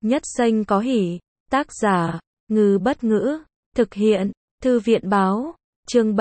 Nhất danh có hỷ. Tác giả, Ngư Bất Ngữ. Thực hiện, Thư viện Báo. Chương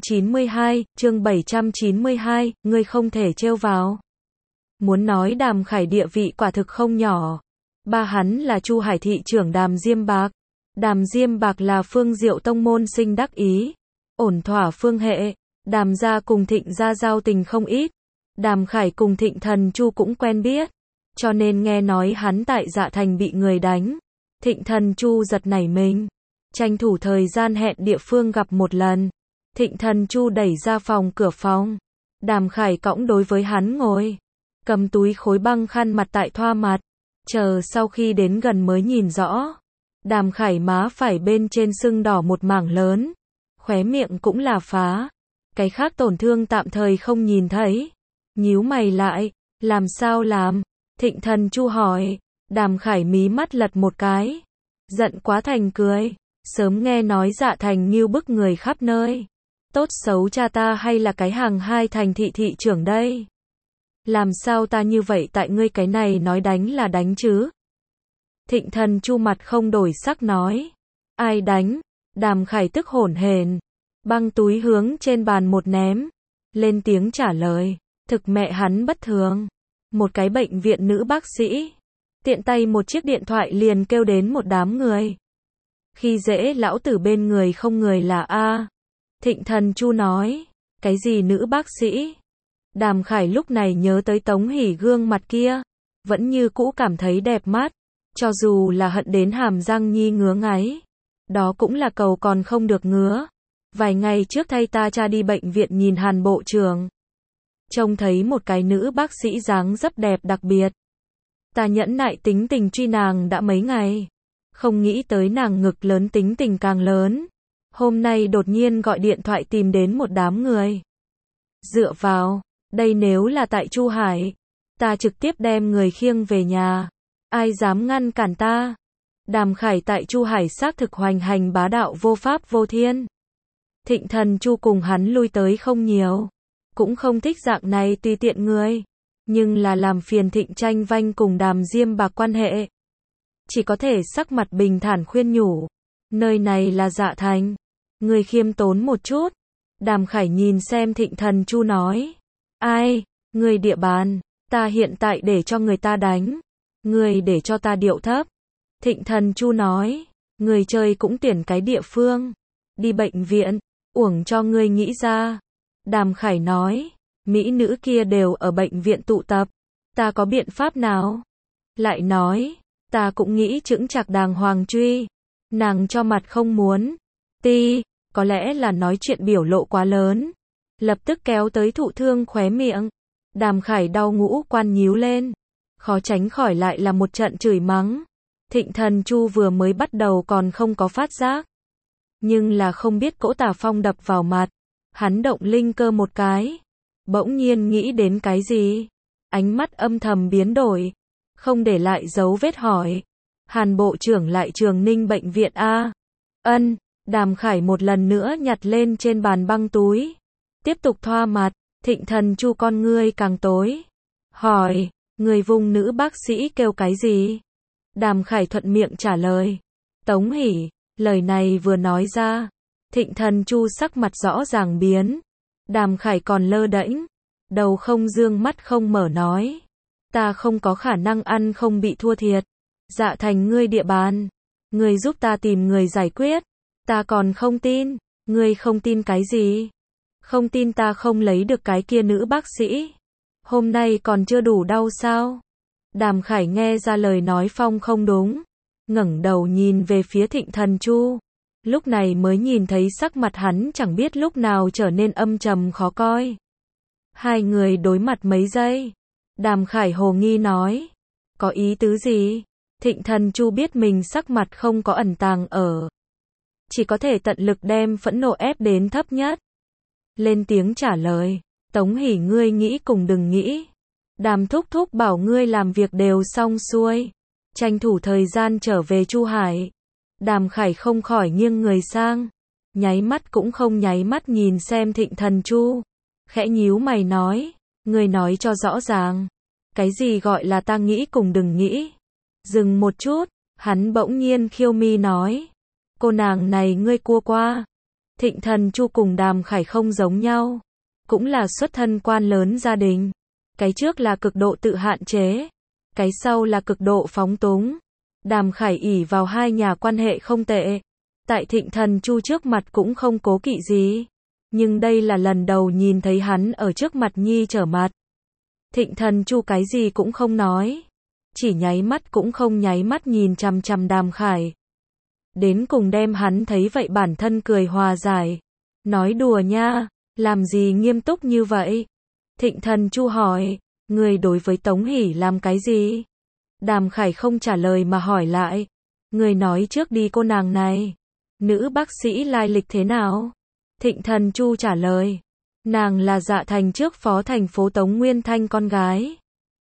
792, ngươi không thể trêu vào. Muốn nói Đàm Khải địa vị quả thực không nhỏ. Ba hắn là Chu Hải thị trưởng Đàm Diêm Bạc. Đàm Diêm Bạc là Phương Diệu tông môn sinh đắc ý. Ổn thỏa phương hệ. Đàm gia cùng Thịnh gia giao tình không ít. Đàm Khải cùng Thịnh Thần Chu cũng quen biết. Cho nên nghe nói hắn tại Dạ Thành bị người đánh. Thịnh Thần Chu giật nảy mình. Tranh thủ thời gian hẹn địa phương gặp một lần. Thịnh Thần Chu đẩy ra cửa phòng. Đàm Khải cõng đối với hắn ngồi. Cầm túi khối băng khăn mặt tại thoa mặt. Chờ sau khi đến gần mới nhìn rõ. Đàm Khải má phải bên trên sưng đỏ một mảng lớn. Khóe miệng cũng là phá. Cái khác tổn thương tạm thời không nhìn thấy. Nhíu mày lại. Làm sao làm? Thịnh Thần Chu hỏi. Đàm Khải mí mắt lật một cái. Giận quá thành cười. Sớm nghe nói Dạ Thành nghêu bức người khắp nơi. Tốt xấu cha ta hay là cái hàng hai thành thị thị trưởng đây. Làm sao ta như vậy tại ngươi cái này nói đánh là đánh chứ? Thịnh Thần Chu mặt không đổi sắc nói. Ai đánh? Đàm Khải tức hổn hển. Băng túi hướng trên bàn một ném. Lên tiếng trả lời. Thực mẹ hắn bất thường. Một cái bệnh viện nữ bác sĩ. Tiện tay một chiếc điện thoại liền kêu đến một đám người. Khi dễ lão tử bên người không người là A. Thịnh Thần Chu nói. Cái gì nữ bác sĩ? Đàm Khải lúc này nhớ tới Tống Hỷ gương mặt kia. Vẫn như cũ cảm thấy đẹp mắt. Cho dù là hận đến hàm răng nhi ngứa ngáy. Đó cũng là cầu còn không được ngứa. Vài ngày trước thay ta cha đi bệnh viện nhìn Hàn bộ trưởng. Trông thấy một cái nữ bác sĩ dáng dấp đẹp đặc biệt. Ta nhẫn nại tính tình truy nàng đã mấy ngày. Không nghĩ tới nàng ngực lớn tính tình càng lớn. Hôm nay đột nhiên gọi điện thoại tìm đến một đám người. Dựa vào, đây nếu là tại Chu Hải, ta trực tiếp đem người khiêng về nhà. Ai dám ngăn cản ta? Đàm Khải tại Chu Hải xác thực hoành hành bá đạo vô pháp vô thiên. Thịnh Thần Chu cùng hắn lui tới không nhiều. Cũng không thích dạng này tùy tiện người. Nhưng là làm phiền Thịnh tranh vanh cùng Đàm Diêm Bạc quan hệ. Chỉ có thể sắc mặt bình thản khuyên nhủ. Nơi này là Dạ Thành. Người khiêm tốn một chút. Đàm Khải nhìn xem Thịnh Thần Chu nói. Ai? Người địa bàn. Ta hiện tại để cho người ta đánh. Người để cho ta điệu thấp. Thịnh Thần Chu nói. Người chơi cũng tuyển cái địa phương. Đi bệnh viện. Uổng cho ngươi nghĩ ra. Đàm Khải nói. Mỹ nữ kia đều ở bệnh viện tụ tập. Ta có biện pháp nào? Lại nói. Ta cũng nghĩ chững chạc đàng hoàng truy. Nàng cho mặt không muốn. Có lẽ là nói chuyện biểu lộ quá lớn. Lập tức kéo tới thụ thương khóe miệng. Đàm Khải đau ngũ quan nhíu lên. Khó tránh khỏi lại là một trận chửi mắng. Thịnh Thần Chu vừa mới bắt đầu còn không có phát giác. Nhưng là không biết cỗ tà phong đập vào mặt. Hắn động linh cơ một cái. Bỗng nhiên nghĩ đến cái gì? Ánh mắt âm thầm biến đổi. Không để lại dấu vết hỏi. Hàn bộ trưởng lại Trường Ninh bệnh viện A. Ân. Đàm Khải một lần nữa nhặt lên trên bàn băng túi. Tiếp tục thoa mặt. Thịnh Thần Chu con ngươi càng tối. Hỏi. Người vùng nữ bác sĩ kêu cái gì? Đàm Khải thuận miệng trả lời. Tống Hỷ. Lời này vừa nói ra. Thịnh Thần Chu sắc mặt rõ ràng biến. Đàm Khải còn lơ đễnh. Đầu không dương mắt không mở nói. Ta không có khả năng ăn không bị thua thiệt. Dạ Thành ngươi địa bàn. Ngươi giúp ta tìm người giải quyết. Ta còn không tin. Ngươi không tin cái gì? Không tin ta không lấy được cái kia nữ bác sĩ. Hôm nay còn chưa đủ đau sao? Đàm Khải nghe ra lời nói phong không đúng. Ngẩng đầu nhìn về phía Thịnh Thần Chu. Lúc này mới nhìn thấy sắc mặt hắn chẳng biết lúc nào trở nên âm trầm khó coi. Hai người đối mặt mấy giây. Đàm Khải hồ nghi nói. Có ý tứ gì? Thịnh Thần Chu biết mình sắc mặt không có ẩn tàng ở. Chỉ có thể tận lực đem phẫn nộ ép đến thấp nhất. Lên tiếng trả lời. Tống Hỷ ngươi nghĩ cùng đừng nghĩ. Đàm thúc thúc bảo ngươi làm việc đều xong xuôi. Tranh thủ thời gian trở về Chu Hải. Đàm Khải không khỏi nghiêng người sang. Nháy mắt cũng không nháy mắt nhìn xem Thịnh Thần Chu. Khẽ nhíu mày nói. Ngươi nói cho rõ ràng. Cái gì gọi là ta nghĩ cùng đừng nghĩ? Dừng một chút, hắn bỗng nhiên khiêu mi nói. Cô nàng này ngươi cua qua. Thịnh Thần Chu cùng Đàm Khải không giống nhau. Cũng là xuất thân quan lớn gia đình. Cái trước là cực độ tự hạn chế. Cái sau là cực độ phóng túng. Đàm Khải ỷ vào hai nhà quan hệ không tệ. Tại Thịnh Thần Chu trước mặt cũng không cố kỵ gì. Nhưng đây là lần đầu nhìn thấy hắn ở trước mặt Nhi trở mặt. Thịnh Thần Chu cái gì cũng không nói. Chỉ nháy mắt cũng không nháy mắt nhìn chằm chằm Đàm Khải. Đến cùng đem hắn thấy vậy bản thân cười hòa giải. Nói đùa nha, làm gì nghiêm túc như vậy? Thịnh Thần Chu hỏi, người đối với Tống Hỷ làm cái gì? Đàm Khải không trả lời mà hỏi lại. Người nói trước đi cô nàng này. Nữ bác sĩ lai lịch thế nào? Thịnh Thần Chu trả lời. Nàng là Dạ Thành trước phó thành phố Tống Nguyên Thanh con gái.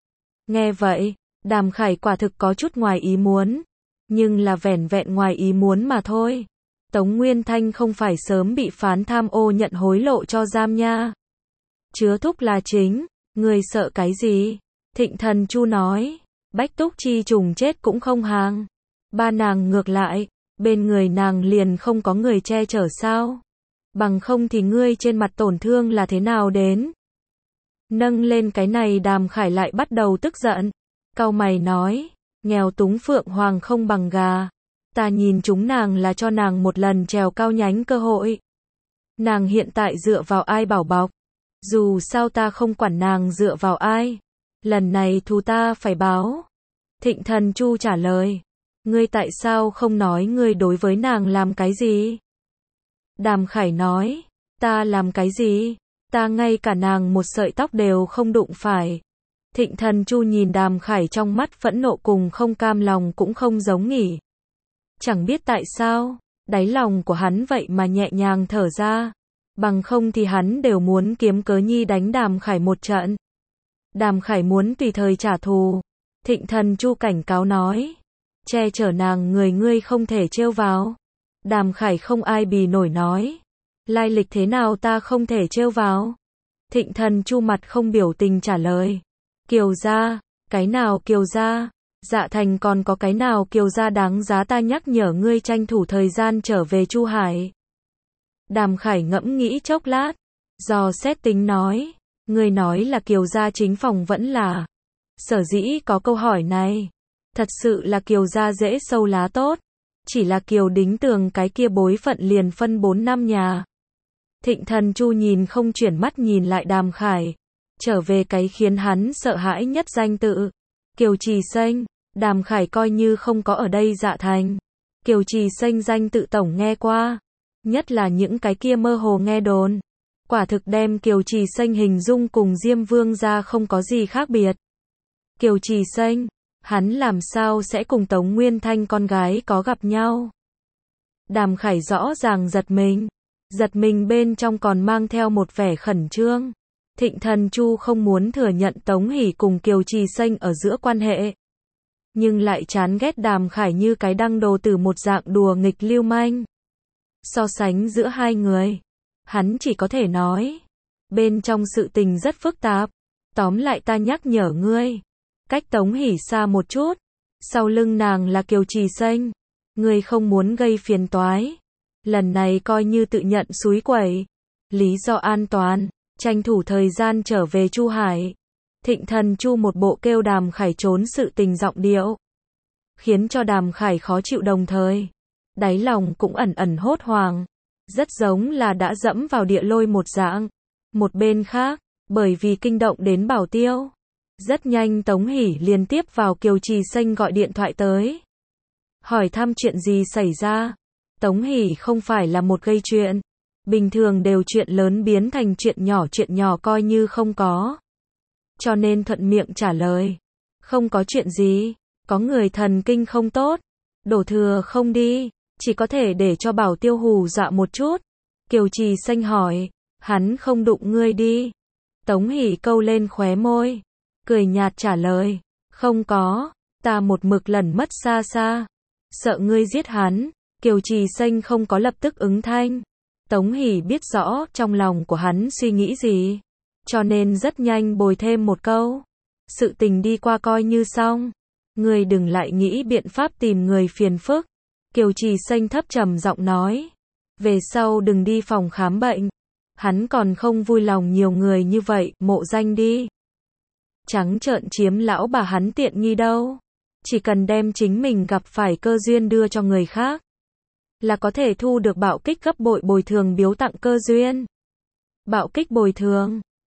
Nghe vậy, Đàm Khải quả thực có chút ngoài ý muốn. Nhưng là vẻn vẹn ngoài ý muốn mà thôi. Tống Nguyên Thanh không phải sớm bị phán tham ô nhận hối lộ cho giam nha. Chứa thúc là chính, người sợ cái gì? Thịnh Thần Chu nói, Bách Túc Chi trùng chết cũng không hàng. Ba nàng ngược lại, bên người nàng liền không có người che chở sao? Bằng không thì ngươi trên mặt tổn thương là thế nào đến? Nâng lên cái này Đàm Khải lại bắt đầu tức giận. Cau mày nói, nghèo túng phượng hoàng không bằng gà. Ta nhìn chúng nàng là cho nàng một lần trèo cao nhánh cơ hội. Nàng hiện tại dựa vào ai bảo bọc? Dù sao ta không quản nàng dựa vào ai. Lần này thù ta phải báo. Thịnh Thần Chu trả lời. Ngươi tại sao không nói ngươi đối với nàng làm cái gì? Đàm Khải nói. Ta làm cái gì? Ta ngay cả nàng một sợi tóc đều không đụng phải. Thịnh Thần Chu nhìn Đàm Khải trong mắt phẫn nộ cùng không cam lòng cũng không giống nghỉ. Chẳng biết tại sao, đáy lòng của hắn vậy mà nhẹ nhàng thở ra. Bằng không thì hắn đều muốn kiếm cớ nhi đánh Đàm Khải một trận. Đàm Khải muốn tùy thời trả thù. Thịnh Thần Chu cảnh cáo nói. Che chở nàng người ngươi không thể trêu vào. Đàm Khải không ai bì nổi nói. Lai lịch thế nào ta không thể trêu vào? Thịnh Thần Chu mặt không biểu tình trả lời. Kiều gia, cái nào Kiều gia? Dạ Thành còn có cái nào Kiều gia đáng giá ta nhắc nhở ngươi tranh thủ thời gian trở về Chu Hải? Đàm Khải ngẫm nghĩ chốc lát, dò xét tính nói, ngươi nói là Kiều gia chính phòng vẫn là. Sở dĩ có câu hỏi này, thật sự là Kiều gia dễ sâu lá tốt, chỉ là Kiều Đính Tường cái kia bối phận liền phân 4 năm nhà. Thịnh Thần Chu nhìn không chuyển mắt nhìn lại Đàm Khải, trở về cái khiến hắn sợ hãi nhất danh tự. Kiều Trì Xanh, Đàm Khải coi như không có ở đây Dạ Thành. Kiều Trì Xanh danh tự tổng nghe qua, nhất là những cái kia mơ hồ nghe đồn. Quả thực đem Kiều Trì Xanh hình dung cùng Diêm Vương gia không có gì khác biệt. Kiều Trì Xanh, hắn làm sao sẽ cùng Tống Nguyên Thanh con gái có gặp nhau? Đàm Khải rõ ràng giật mình bên trong còn mang theo một vẻ khẩn trương. Thịnh Thần Chu không muốn thừa nhận Tống Hỷ cùng Kiều Trì Xanh ở giữa quan hệ. Nhưng lại chán ghét Đàm Khải như cái đăng đồ tử một dạng đùa nghịch lưu manh. So sánh giữa hai người, hắn chỉ có thể nói. Bên trong sự tình rất phức tạp. Tóm lại ta nhắc nhở ngươi. Cách Tống Hỷ xa một chút. Sau lưng nàng là Kiều Trì Xanh. Ngươi không muốn gây phiền toái. Lần này coi như tự nhận xúi quẩy. Lý do an toàn. Tranh thủ thời gian trở về Chu Hải. Thịnh Thần Chu một bộ kêu Đàm Khải trốn sự tình giọng điệu. Khiến cho Đàm Khải khó chịu đồng thời. Đáy lòng cũng ẩn ẩn hốt hoảng. Rất giống là đã dẫm vào địa lôi một dạng. Một bên khác, bởi vì kinh động đến Bảo Tiêu. Rất nhanh Tống Hỷ liên tiếp vào Kiều Trì Xanh gọi điện thoại tới. Hỏi thăm chuyện gì xảy ra. Tống Hỷ không phải là một gây chuyện. Bình thường đều chuyện lớn biến thành chuyện nhỏ coi như không có. Cho nên thuận miệng trả lời. Không có chuyện gì, có người thần kinh không tốt. Đổ thừa không đi, chỉ có thể để cho Bảo Tiêu hù dọa một chút. Kiều Trì Xanh hỏi, hắn không đụng ngươi đi. Tống Hỷ câu lên khóe môi, cười nhạt trả lời, không có, ta một mực lẩn mất xa xa. Sợ ngươi giết hắn. Kiều Trì Xanh không có lập tức ứng thanh. Tống Hỷ biết rõ trong lòng của hắn suy nghĩ gì, cho nên rất nhanh bồi thêm một câu. Sự tình đi qua coi như xong. Ngươi đừng lại nghĩ biện pháp tìm người phiền phức. Kiều Trì Xanh thấp trầm giọng nói. Về sau đừng đi phòng khám bệnh. Hắn còn không vui lòng nhiều người như vậy, Mộ Danh đi. Trắng trợn chiếm lão bà hắn tiện nghi đâu. Chỉ cần đem chính mình gặp phải cơ duyên đưa cho người khác, là có thể thu được bạo kích gấp bội bồi thường biếu tặng cơ duyên. Bạo kích bồi thường.